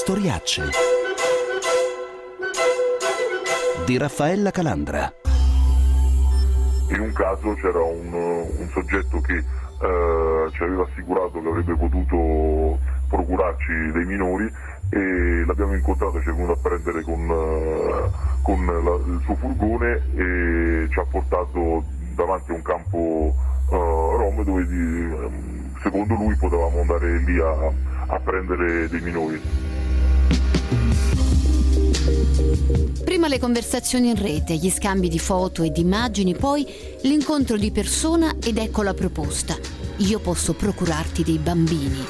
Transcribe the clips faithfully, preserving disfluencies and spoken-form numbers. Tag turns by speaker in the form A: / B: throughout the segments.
A: Storiacce di Raffaella Calandra.
B: In un caso c'era un, un soggetto che eh, ci aveva assicurato che avrebbe potuto procurarci dei minori e l'abbiamo incontrato, ci è venuto a prendere con, uh, con la, il suo furgone e ci ha portato davanti a un campo uh, rom dove di, secondo lui potevamo andare lì a, a prendere dei minori.
C: Prima le conversazioni in rete, gli scambi di foto e di immagini, poi l'incontro di persona ed ecco la proposta. Io posso procurarti dei bambini.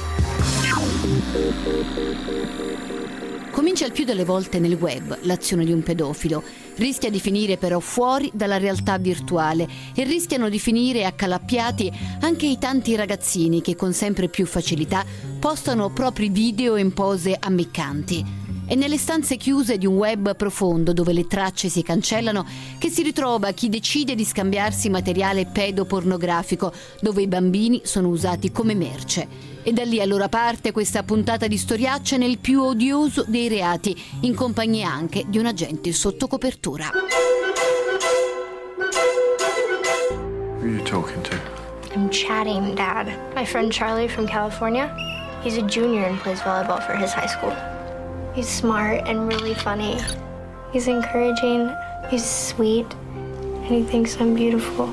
C: Comincia il più delle volte nel web l'azione di un pedofilo. Rischia di finire però fuori dalla realtà virtuale e rischiano di finire accalappiati anche i tanti ragazzini che con sempre più facilità postano propri video in pose ammiccanti. È nelle stanze chiuse di un web profondo dove le tracce si cancellano che si ritrova chi decide di scambiarsi materiale pedopornografico, dove i bambini sono usati come merce. E da lì allora parte questa puntata di Storiacce nel più odioso dei reati, in compagnia anche di un agente sotto copertura.
D: Who are you talking to?
E: I'm chatting, Dad. My friend Charlie from California. He's a junior and plays volleyball for his high school. He's smart and really funny. He's encouraging, he's sweet, and he thinks I'm beautiful.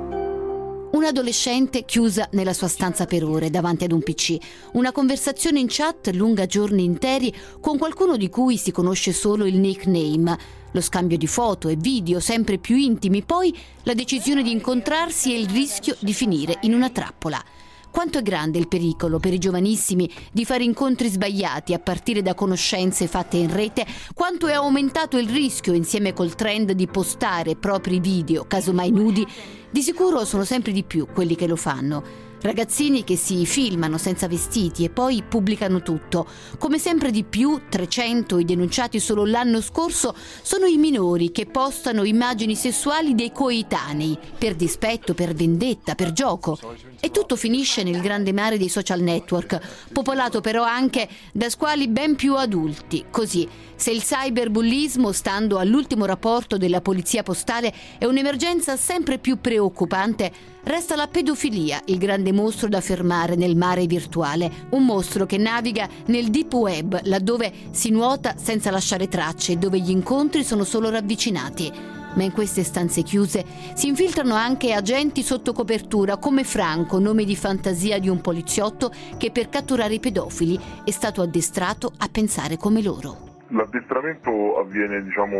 C: Un'adolescente chiusa nella sua stanza per ore davanti ad un P C, una conversazione in chat lunga giorni interi con qualcuno di cui si conosce solo il nickname, lo scambio di foto e video sempre più intimi, poi la decisione di incontrarsi e il rischio di finire in una trappola. Quanto è grande il pericolo per i giovanissimi di fare incontri sbagliati a partire da conoscenze fatte in rete, quanto è aumentato il rischio insieme col trend di postare propri video, casomai nudi. Di sicuro sono sempre di più quelli che lo fanno. Ragazzini che si filmano senza vestiti e poi pubblicano tutto. Come sempre di più, trecento i denunciati solo l'anno scorso sono i minori che postano immagini sessuali dei coetanei, per dispetto, per vendetta, per gioco. E tutto finisce nel grande mare dei social network, popolato però anche da squali ben più adulti. Così, se il cyberbullismo, stando all'ultimo rapporto della Polizia Postale, è un'emergenza sempre più preoccupante, resta la pedofilia, il grande mostro da fermare nel mare virtuale, un mostro che naviga nel deep web, laddove si nuota senza lasciare tracce e dove gli incontri sono solo ravvicinati. Ma in queste stanze chiuse si infiltrano anche agenti sotto copertura come Franco, nome di fantasia di un poliziotto che per catturare i pedofili è stato addestrato a pensare come loro.
B: L'addestramento avviene diciamo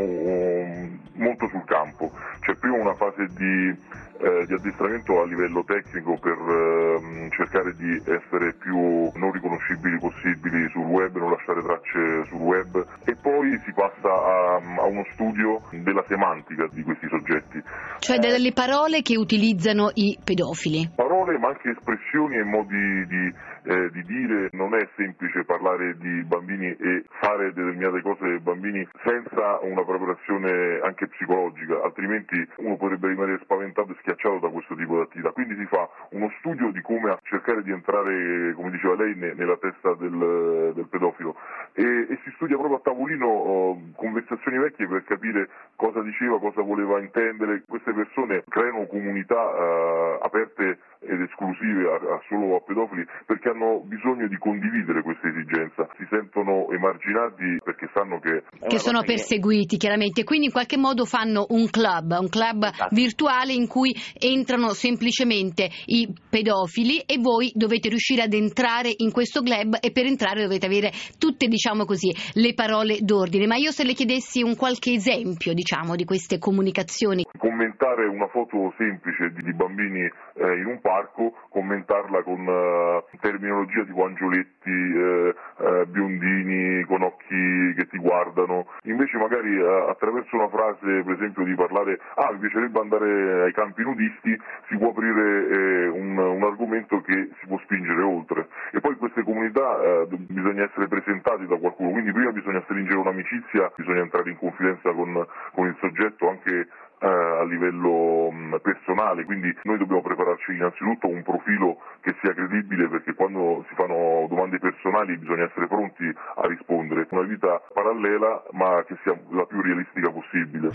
B: molto sul campo, c'è prima una fase di, eh, di addestramento a livello tecnico per eh, cercare di essere più non riconoscibili possibili sul web, non lasciare tracce sul web e poi si passa a, a uno studio della semantica di questi soggetti.
C: Cioè delle parole che utilizzano i pedofili.
B: Parole ma anche espressioni e modi di Eh, di dire. Non è semplice parlare di bambini e fare determinate cose ai bambini senza una preparazione anche psicologica, altrimenti uno potrebbe rimanere spaventato e schiacciato da questo tipo di attività. Quindi si fa uno studio di come cercare di entrare, come diceva lei, ne, nella testa del, del pedofilo e, e si studia proprio a tavolino oh, conversazioni vecchie per capire cosa diceva, cosa voleva intendere. Queste persone creano comunità eh, aperte ed esclusive a, a solo a pedofili perché hanno bisogno di condividere questa esigenza, si sentono emarginati perché sanno che
C: che sono perseguiti chiaramente, quindi in qualche modo fanno un club, un club esatto. virtuale in cui entrano semplicemente i pedofili e voi dovete riuscire ad entrare in questo club e per entrare dovete avere tutte, diciamo così, le parole d'ordine. Ma io se le chiedessi un qualche esempio, diciamo, di queste comunicazioni.
B: Commentare una foto semplice di, di bambini eh, in un parco, commentarla con uh, terminologia tipo angioletti, eh, eh, biondini, con occhi che ti guardano, invece magari eh, attraverso una frase, per esempio, di parlare ah mi piacerebbe andare ai campi nudisti, si può aprire eh, un, un argomento che si può spingere oltre. E poi in queste comunità eh, bisogna essere presentati da qualcuno, quindi prima bisogna stringere un'amicizia, bisogna entrare in confidenza con, con il soggetto anche a livello personale, quindi noi dobbiamo prepararci innanzitutto un profilo che sia credibile, perché quando si fanno domande domande personali bisogna essere pronti a rispondere. Una vita parallela ma che sia la più realistica possibile.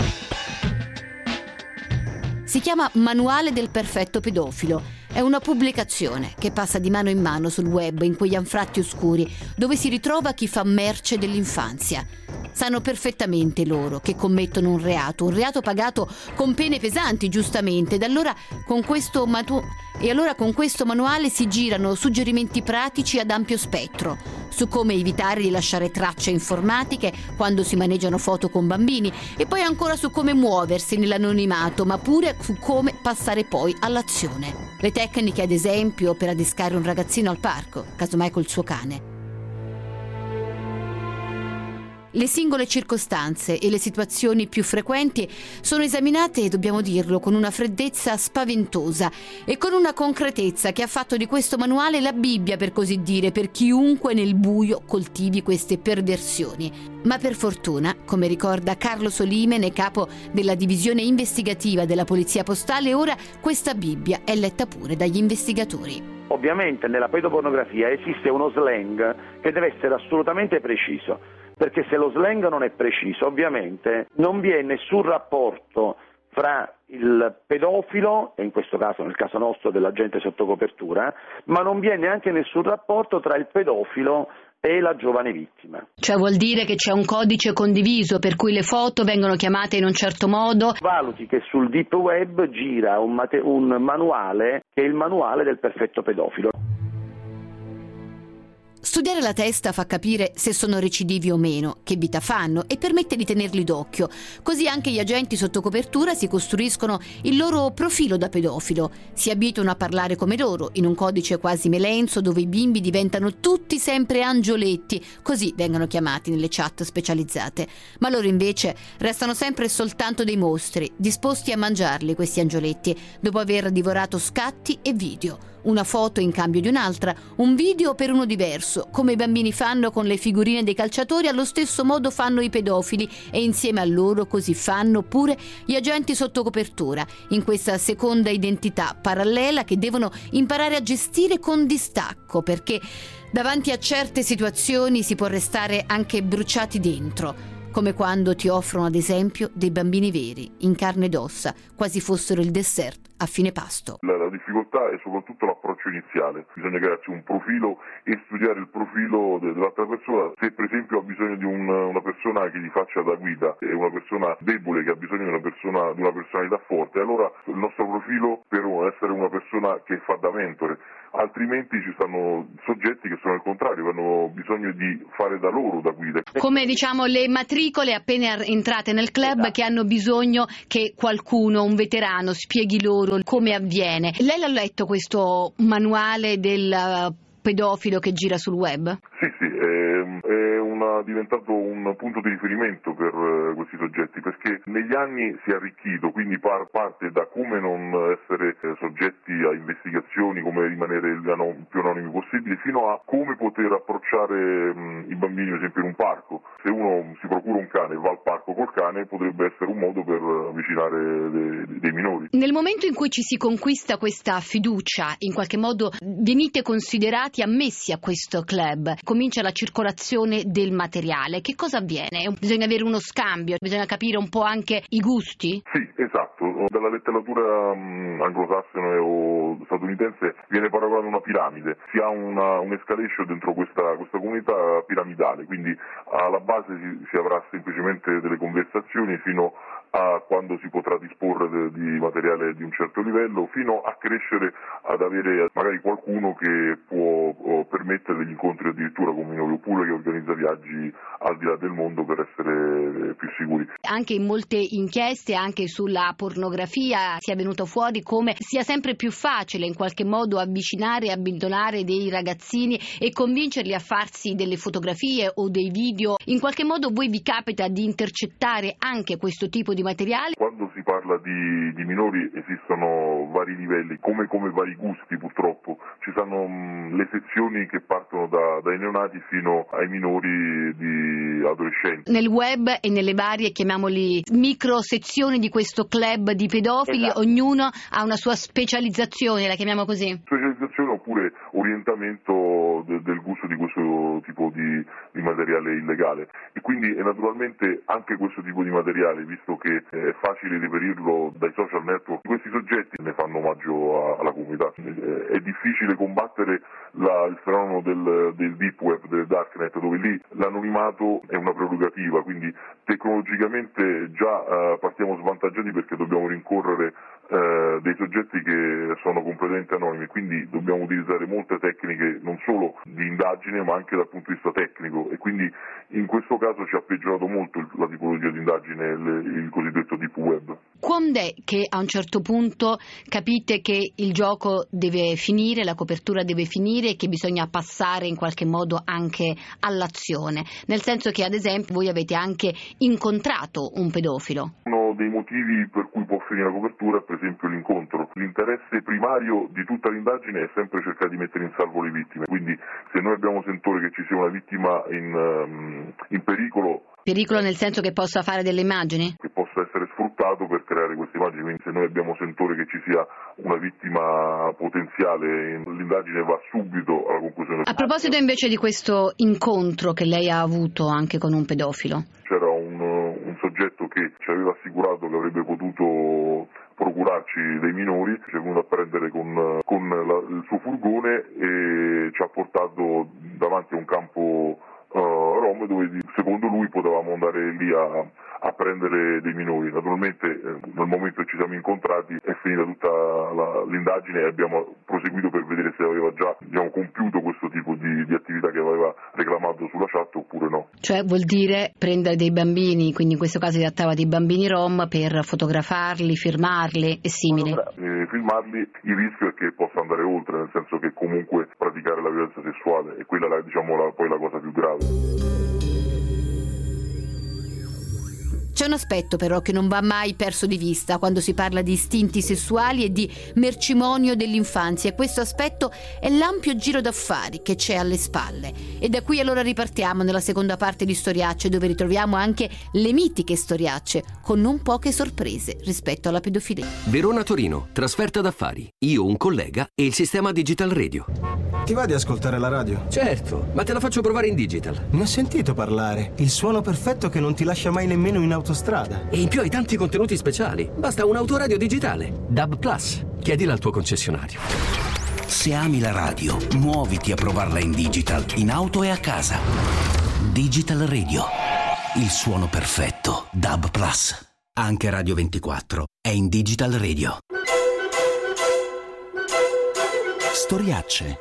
C: Si chiama Manuale del perfetto pedofilo. È una pubblicazione che passa di mano in mano sul web in quegli anfratti oscuri dove si ritrova chi fa merce dell'infanzia. Sanno perfettamente loro che commettono un reato, un reato pagato con pene pesanti, giustamente, ed allora con questo manu- e allora con questo manuale si girano suggerimenti pratici ad ampio spettro su come evitare di lasciare tracce informatiche quando si maneggiano foto con bambini e poi ancora su come muoversi nell'anonimato, ma pure su come passare poi all'azione. Le tecniche, ad esempio, per adescare un ragazzino al parco, casomai col suo cane. Le singole circostanze e le situazioni più frequenti sono esaminate, dobbiamo dirlo, con una freddezza spaventosa e con una concretezza che ha fatto di questo manuale la Bibbia, per così dire, per chiunque nel buio coltivi queste perversioni. Ma per fortuna, come ricorda Carlo Solimene, capo della divisione investigativa della Polizia Postale, ora questa Bibbia è letta pure dagli investigatori.
F: Ovviamente nella pedopornografia esiste uno slang che deve essere assolutamente preciso. Perché se lo slang non è preciso, ovviamente non vi è nessun rapporto fra il pedofilo, e in questo caso, nel caso nostro, dell'agente sotto copertura, ma non vi è neanche nessun rapporto tra il pedofilo e la giovane vittima.
C: Cioè vuol dire che c'è un codice condiviso per cui le foto vengono chiamate in un certo modo?
F: Valuti che sul deep web gira un, mate- un manuale che è il manuale del perfetto pedofilo.
C: Studiare la testa fa capire se sono recidivi o meno, che vita fanno e permette di tenerli d'occhio. Così anche gli agenti sotto copertura si costruiscono il loro profilo da pedofilo. Si abituano a parlare come loro, in un codice quasi melenso dove i bimbi diventano tutti sempre angioletti, così vengono chiamati nelle chat specializzate. Ma loro invece restano sempre soltanto dei mostri, disposti a mangiarli questi angioletti, dopo aver divorato scatti e video. Una foto in cambio di un'altra, un video per uno diverso, come i bambini fanno con le figurine dei calciatori, allo stesso modo fanno i pedofili e insieme a loro così fanno pure gli agenti sotto copertura, in questa seconda identità parallela che devono imparare a gestire con distacco, perché davanti a certe situazioni si può restare anche bruciati dentro, come quando ti offrono ad esempio dei bambini veri, in carne ed ossa, quasi fossero il dessert a fine pasto.
B: La, la difficoltà è soprattutto l'approccio iniziale, bisogna crearsi un profilo e studiare il profilo de, dell'altra persona. Se per esempio ha bisogno di un, una persona che gli faccia da guida, è una persona debole che ha bisogno di una persona di una personalità forte, allora il nostro profilo per essere una persona che fa da mentore. Altrimenti ci stanno soggetti che sono al contrario, hanno bisogno di fare da loro da guida.
C: Come diciamo le matricole appena entrate nel club, esatto, che hanno bisogno che qualcuno, un veterano, spieghi loro come avviene. Lei l'ha letto questo manuale del pedofilo che gira sul web?
B: Sì, sì, è, è una, diventato un punto di riferimento per uh, questi soggetti, perché negli anni si è arricchito, quindi par- parte da come non essere eh, soggetti a investigazioni, come rimanere il anon- più anonimi possibili, fino a come poter approcciare mh, i bambini, ad esempio in un parco. Se uno si procura un cane e va al parco col cane, potrebbe essere un modo per avvicinare dei, dei minori.
C: Nel momento in cui ci si conquista questa fiducia, in qualche modo venite considerati ammessi a questo club, comincia la circolazione del materiale. Che cosa avviene? Bisogna avere uno scambio, bisogna capire un po' anche i gusti?
B: Sì, esatto. Dalla letteratura um, anglosassone o statunitense viene paragonata una piramide. Si ha una, un'escalation dentro questa, questa comunità piramidale, quindi alla base si, si avrà semplicemente delle conversazioni fino a quando si potrà disporre de, di materiale di un certo livello, fino a crescere ad avere magari qualcuno che può o, permettere degli incontri addirittura con minori, oppure che organizza viaggi al di là del mondo per essere più sicuri.
C: Anche in molte inchieste, anche sulla pornografia, si è venuto fuori come sia sempre più facile in qualche modo avvicinare e abbindolare dei ragazzini e convincerli a farsi delle fotografie o dei video. In qualche modo voi vi capita di intercettare anche questo tipo di materiali?
B: Quando si parla di, di minori esistono vari livelli, come, come vari gusti purtroppo. Ci sono mh, le sezioni che partono da, dai neonati fino ai minori di adolescenti.
C: Nel web e nelle varie, chiamiamoli, micro sezioni di questo club di pedofili, esatto, ognuno ha una sua specializzazione, la chiamiamo così?
B: Specializzazione oppure orientamento de, del gusto di questo questo tipo di, di materiale illegale. E quindi e naturalmente anche questo tipo di materiale, visto che è facile reperirlo dai social network, questi soggetti ne fanno omaggio a, alla comunità. È difficile combattere la, il fenomeno del, del deep web, del darknet, dove lì l'anonimato è una prerogativa, quindi tecnologicamente già eh, partiamo svantaggiati perché dobbiamo rincorrere eh, dei soggetti che sono completamente anonimi, quindi dobbiamo utilizzare molte tecniche non solo di indagine ma anche dal punto di vista tecnico, e quindi in questo caso ci ha peggiorato molto la tipologia di indagine, il, il cosiddetto deep web.
C: Quando è che a un certo punto capite che il gioco deve finire, la copertura deve finire e che bisogna passare in qualche modo anche all'azione? Nel senso che ad esempio voi avete anche incontrato un pedofilo.
B: Uno dei motivi per cui può finire la copertura è per esempio l'incontro. L'interesse primario di tutta l'indagine è sempre cercare di mettere in salvo le vittime, quindi se noi abbiamo sentore che ci sia una vittima in, um, in pericolo.
C: Pericolo nel senso che possa fare delle immagini?
B: Che possa essere sfruttato per creare queste immagini, quindi se noi abbiamo sentore che ci sia una vittima potenziale, l'indagine va subito alla conclusione.
C: A proposito invece di questo incontro che lei ha avuto anche con un pedofilo.
B: C'era un, un soggetto che ci aveva assicurato che avrebbe potuto procurarci dei minori, ci è venuto a prendere con, con la, il suo furgone e ci ha portato davanti a un campo uh, rom dove secondo lui potevamo andare lì a, a prendere dei minori. Naturalmente eh, nel momento che ci siamo incontrati è finita tutta la, l'indagine e abbiamo proseguito per vedere se aveva già diciamo, compiuto questo tipo di, di attività che aveva reclamato sulla chat oppure no.
C: Cioè vuol dire prendere dei bambini, quindi in questo caso si trattava di bambini rom, per fotografarli, firmarli e simili.
B: Eh, filmarli, il rischio è che possa andare oltre, nel senso che comunque praticare la violenza sessuale e quella è diciamo, la, poi la cosa più grave.
C: C'è un aspetto però che non va mai perso di vista quando si parla di istinti sessuali e di mercimonio dell'infanzia, e questo aspetto è l'ampio giro d'affari che c'è alle spalle. E da qui allora ripartiamo nella seconda parte di Storiacce, dove ritroviamo anche le mitiche storiacce, con non poche sorprese rispetto alla pedofilia.
G: Verona-Torino, trasferta d'affari. Io, un collega e il sistema Digital Radio.
H: Ti va di ascoltare la radio?
G: Certo, ma te la faccio provare in digital.
H: Ne ho sentito parlare. Il suono perfetto che non ti lascia mai nemmeno in autostrada.
G: E in più hai tanti contenuti speciali. Basta un autoradio digitale. D A B Plus. Chiedila al tuo concessionario.
A: Se ami la radio, muoviti a provarla in digital, in auto e a casa. Digital Radio. Il suono perfetto. D A B Plus. Anche Radio ventiquattro è in Digital Radio. Storiacce.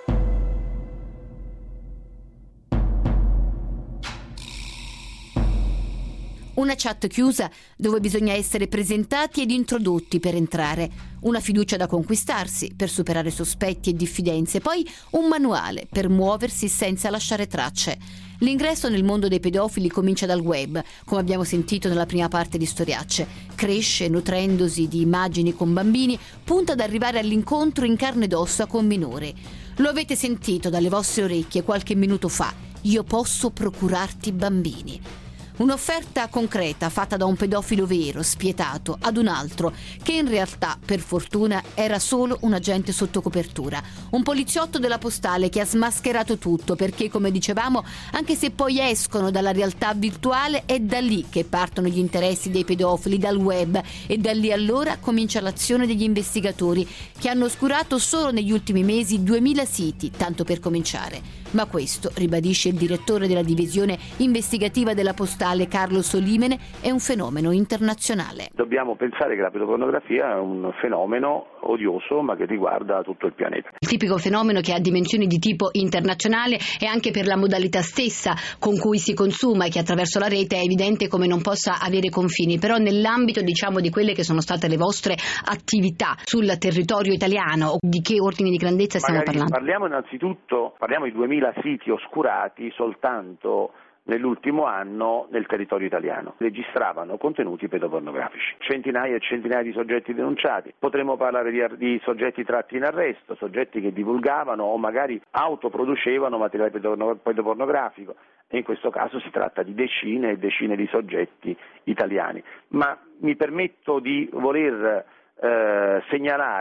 C: Una chat chiusa dove bisogna essere presentati ed introdotti per entrare, una fiducia da conquistarsi per superare sospetti e diffidenze, poi un manuale per muoversi senza lasciare tracce. L'ingresso nel mondo dei pedofili comincia dal web, come abbiamo sentito nella prima parte di Storiacce. Cresce nutrendosi di immagini con bambini, punta ad arrivare all'incontro in carne ed ossa con minori. Lo avete sentito dalle vostre orecchie qualche minuto fa. Io posso procurarti bambini. Un'offerta concreta fatta da un pedofilo vero, spietato, ad un altro, che in realtà, per fortuna, era solo un agente sotto copertura. Un poliziotto della postale che ha smascherato tutto, perché, come dicevamo, anche se poi escono dalla realtà virtuale, è da lì che partono gli interessi dei pedofili, dal web, e da lì allora comincia l'azione degli investigatori, che hanno oscurato solo negli ultimi mesi duemila siti, tanto per cominciare. Ma questo, ribadisce il direttore della divisione investigativa della postale Carlo Solimene, è un fenomeno internazionale.
F: Dobbiamo pensare che la pedopornografia è un fenomeno odioso ma che riguarda tutto il pianeta.
C: Il tipico fenomeno che ha dimensioni di tipo internazionale e anche per la modalità stessa con cui si consuma e che attraverso la rete è evidente come non possa avere confini, però nell'ambito diciamo di quelle che sono state le vostre attività sul territorio italiano, di che ordine di grandezza stiamo
F: Magari
C: parlando?
F: Parliamo innanzitutto, parliamo di duemila siti oscurati soltanto nell'ultimo anno nel territorio italiano. Registravano contenuti pedopornografici. Centinaia e centinaia di soggetti denunciati. Potremmo parlare di, di soggetti tratti in arresto, soggetti che divulgavano o magari autoproducevano materiale pedopornografico. E in questo caso si tratta di decine e decine di soggetti italiani. Ma mi permetto di voler eh, segnalare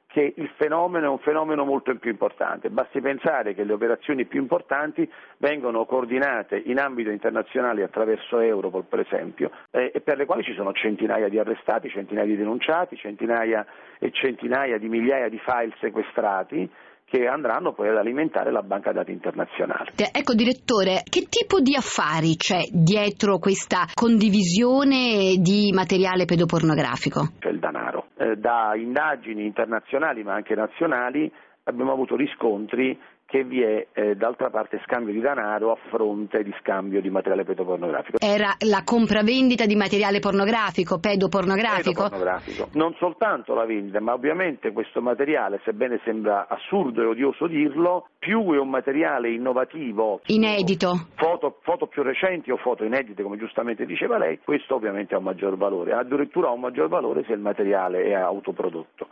F: che il fenomeno è un fenomeno molto più importante. Basti pensare che le operazioni più importanti vengono coordinate in ambito internazionale attraverso Europol, per esempio, eh, e per le quali ci sono centinaia di arrestati, centinaia di denunciati, centinaia e centinaia di migliaia di file sequestrati che andranno poi ad alimentare la banca dati internazionale.
C: Ecco, direttore, che tipo di affari c'è dietro questa condivisione di materiale pedopornografico?
F: C'è il denaro. Eh, da indagini internazionali ma anche nazionali abbiamo avuto riscontri che vi è eh, d'altra parte scambio di denaro a fronte di scambio di materiale pedopornografico.
C: Era la compravendita di materiale pornografico, pedopornografico?
F: Pedopornografico. Non soltanto la vendita, ma ovviamente questo materiale, sebbene sembra assurdo e odioso dirlo, più è un materiale innovativo,
C: inedito,
F: foto, foto più recenti o foto inedite, come giustamente diceva lei, questo ovviamente ha un maggior valore, addirittura ha un maggior valore se il materiale è autoprodotto.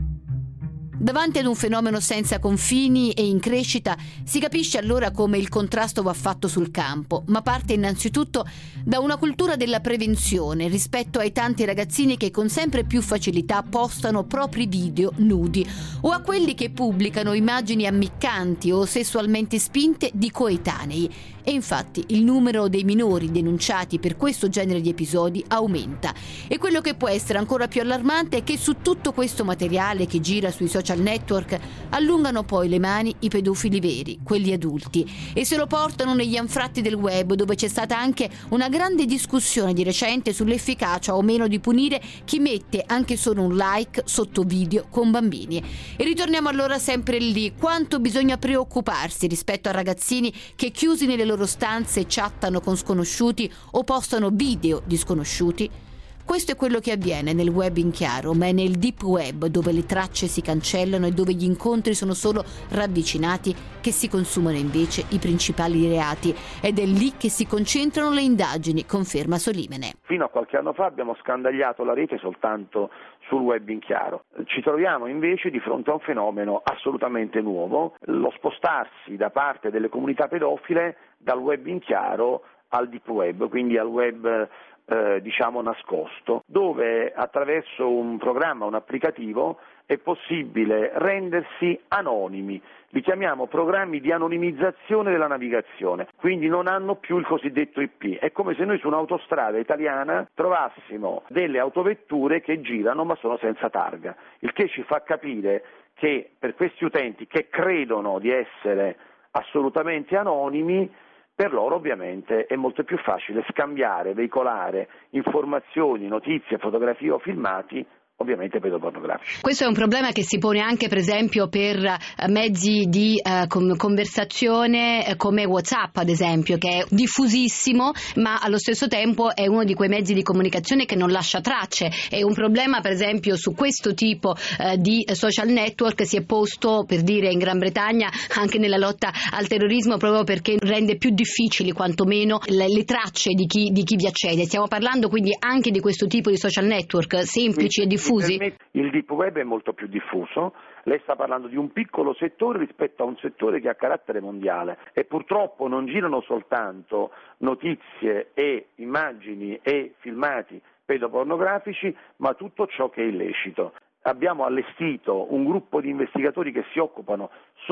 C: Davanti ad un fenomeno senza confini e in crescita, si capisce allora come il contrasto va fatto sul campo, ma parte innanzitutto da una cultura della prevenzione rispetto ai tanti ragazzini che con sempre più facilità postano propri video nudi o a quelli che pubblicano immagini ammiccanti o sessualmente spinte di coetanei. E infatti il numero dei minori denunciati per questo genere di episodi aumenta. E quello che può essere ancora più allarmante è che su tutto questo materiale che gira sui social network allungano poi le mani i pedofili veri, quelli adulti, e se lo portano negli anfratti del web, dove c'è stata anche una grande discussione di recente sull'efficacia o meno di punire chi mette anche solo un like sotto video con bambini. E ritorniamo allora sempre lì: quanto bisogna preoccuparsi rispetto a ragazzini che chiusi nelle loro stanze chattano con sconosciuti o postano video di sconosciuti? Questo è quello che avviene nel web in chiaro, ma è nel deep web, dove le tracce si cancellano e dove gli incontri sono solo ravvicinati, che si consumano invece i principali reati, ed è lì che si concentrano le indagini, conferma Solimene.
F: Fino a qualche anno fa abbiamo scandagliato la rete soltanto sul web in chiaro. Ci troviamo invece di fronte a un fenomeno assolutamente nuovo, lo spostarsi da parte delle comunità pedofile dal web in chiaro al deep web, quindi al web eh, diciamo nascosto, dove attraverso un programma, un applicativo, è possibile rendersi anonimi. Li chiamiamo programmi di anonimizzazione della navigazione, quindi non hanno più il cosiddetto I P. È come se noi su un'autostrada italiana trovassimo delle autovetture che girano ma sono senza targa, il che ci fa capire che per questi utenti che credono di essere assolutamente anonimi, per loro ovviamente è molto più facile scambiare, veicolare informazioni, notizie, fotografie o filmati, ovviamente pedopornografici.
C: Questo è un problema che si pone anche per esempio per mezzi di eh, conversazione eh, come WhatsApp, ad esempio, che è diffusissimo, ma allo stesso tempo è uno di quei mezzi di comunicazione che non lascia tracce. È un problema, per esempio, su questo tipo eh, di social network si è posto, per dire, in Gran Bretagna anche nella lotta al terrorismo, proprio perché rende più difficili quantomeno le, le tracce di chi, di chi vi accede. Stiamo parlando quindi anche di questo tipo di social network semplici e diffusi.
F: Il deep web è molto più diffuso, lei sta parlando di un piccolo settore rispetto a un settore che ha carattere mondiale e purtroppo non girano soltanto notizie e immagini e filmati pedopornografici, ma tutto ciò che è illecito. Abbiamo allestito un gruppo di investigatori che si occupano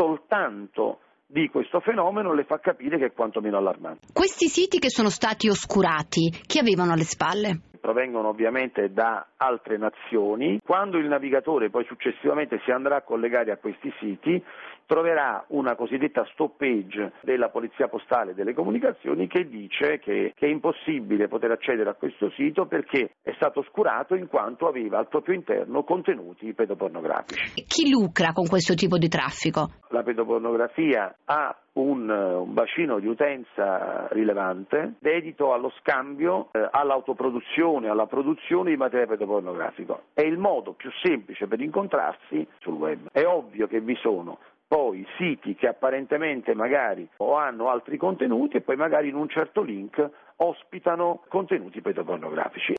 F: soltanto di questo fenomeno, le fa capire che è quantomeno allarmante.
C: Questi siti che sono stati oscurati, chi avevano alle spalle?
F: Provengono ovviamente da altre nazioni. Quando il navigatore poi successivamente si andrà a collegare a questi siti, troverà una cosiddetta stop page della Polizia Postale e delle Comunicazioni che dice che, che è impossibile poter accedere a questo sito perché è stato oscurato in quanto aveva al proprio interno contenuti pedopornografici.
C: Chi lucra con questo tipo di traffico?
F: La pedopornografia ha un, un bacino di utenza rilevante dedito allo scambio, eh, all'autoproduzione, alla produzione di materiale pedopornografico. È il modo più semplice per incontrarsi sul web. È ovvio che vi sono poi siti che apparentemente magari o hanno altri contenuti e poi magari in un certo link ospitano contenuti pedopornografici.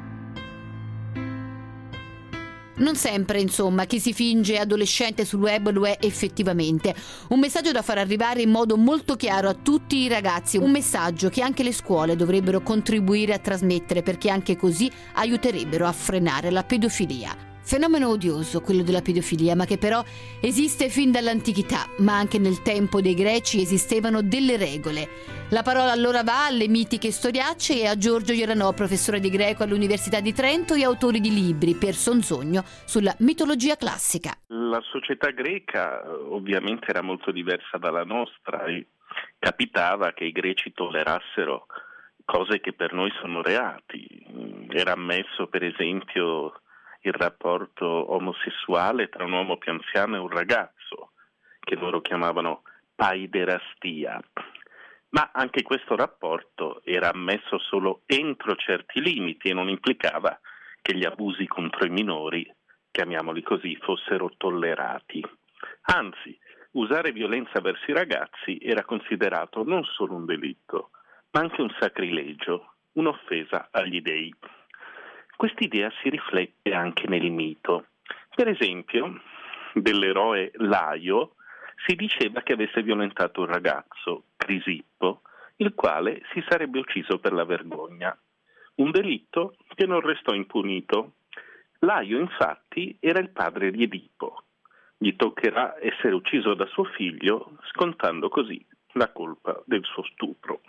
C: Non sempre, insomma, chi si finge adolescente sul web lo è effettivamente. Un messaggio da far arrivare in modo molto chiaro a tutti i ragazzi, un messaggio che anche le scuole dovrebbero contribuire a trasmettere, perché anche così aiuterebbero a frenare la pedofilia. Fenomeno odioso, quello della pedofilia, ma che però esiste fin dall'antichità, ma anche nel tempo dei Greci esistevano delle regole. La parola allora va alle mitiche storiacce e a Giorgio Ioranò, professore di greco all'Università di Trento e autore di libri per Sonzogno sulla mitologia classica.
I: La società greca ovviamente era molto diversa dalla nostra e capitava che i greci tollerassero cose che per noi sono reati. Era ammesso, per esempio, il rapporto omosessuale tra un uomo più anziano e un ragazzo, che loro chiamavano paiderastia. Ma anche questo rapporto era ammesso solo entro certi limiti e non implicava che gli abusi contro i minori, chiamiamoli così, fossero tollerati. Anzi, usare violenza verso i ragazzi era considerato non solo un delitto, ma anche un sacrilegio, un'offesa agli dei. Quest'idea si riflette anche nel mito. Per esempio, dell'eroe Laio si diceva che avesse violentato un ragazzo, Crisippo, il quale si sarebbe ucciso per la vergogna. Un delitto che non restò impunito. Laio, infatti, era il padre di Edipo. Gli toccherà essere ucciso da suo figlio, scontando così la colpa del suo stupro.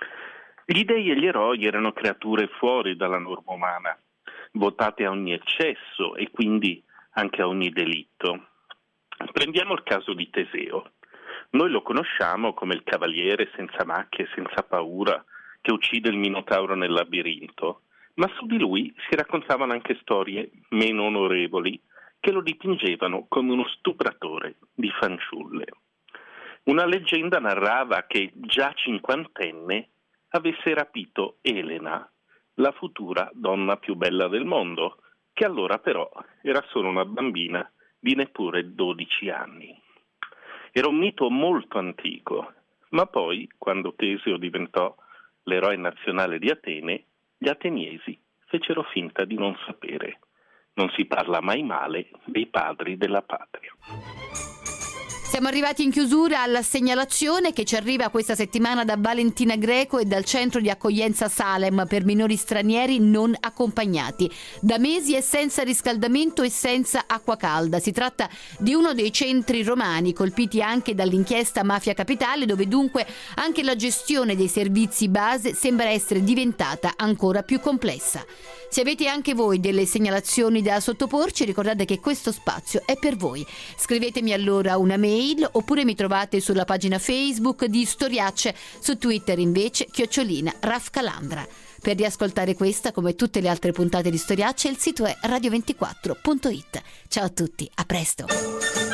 I: Gli dei e gli eroi erano creature fuori dalla norma umana, votate a ogni eccesso e quindi anche a ogni delitto. Prendiamo il caso di Teseo. Noi lo conosciamo come il cavaliere senza macchie, senza paura, che uccide il Minotauro nel labirinto, ma su di lui si raccontavano anche storie meno onorevoli che lo dipingevano come uno stupratore di fanciulle. Una leggenda narrava che già cinquantenne avesse rapito Elena, la futura donna più bella del mondo, che allora però era solo una bambina di neppure dodici anni. Era un mito molto antico, ma poi, quando Teseo diventò l'eroe nazionale di Atene, gli ateniesi fecero finta di non sapere. Non si parla mai male dei padri della patria.
C: Siamo arrivati in chiusura alla segnalazione che ci arriva questa settimana da Valentina Greco e dal centro di accoglienza Salem per minori stranieri non accompagnati. Da mesi è senza riscaldamento e senza acqua calda. Si tratta di uno dei centri romani colpiti anche dall'inchiesta Mafia Capitale, dove dunque anche la gestione dei servizi base sembra essere diventata ancora più complessa. Se avete anche voi delle segnalazioni da sottoporci, ricordate che questo spazio è per voi. Scrivetemi allora una mail oppure mi trovate sulla pagina Facebook di Storiacce, su Twitter invece chiocciolina Raf Calandra. Per riascoltare questa come tutte le altre puntate di Storiacce il sito è radio ventiquattro punto it. Ciao a tutti, a presto!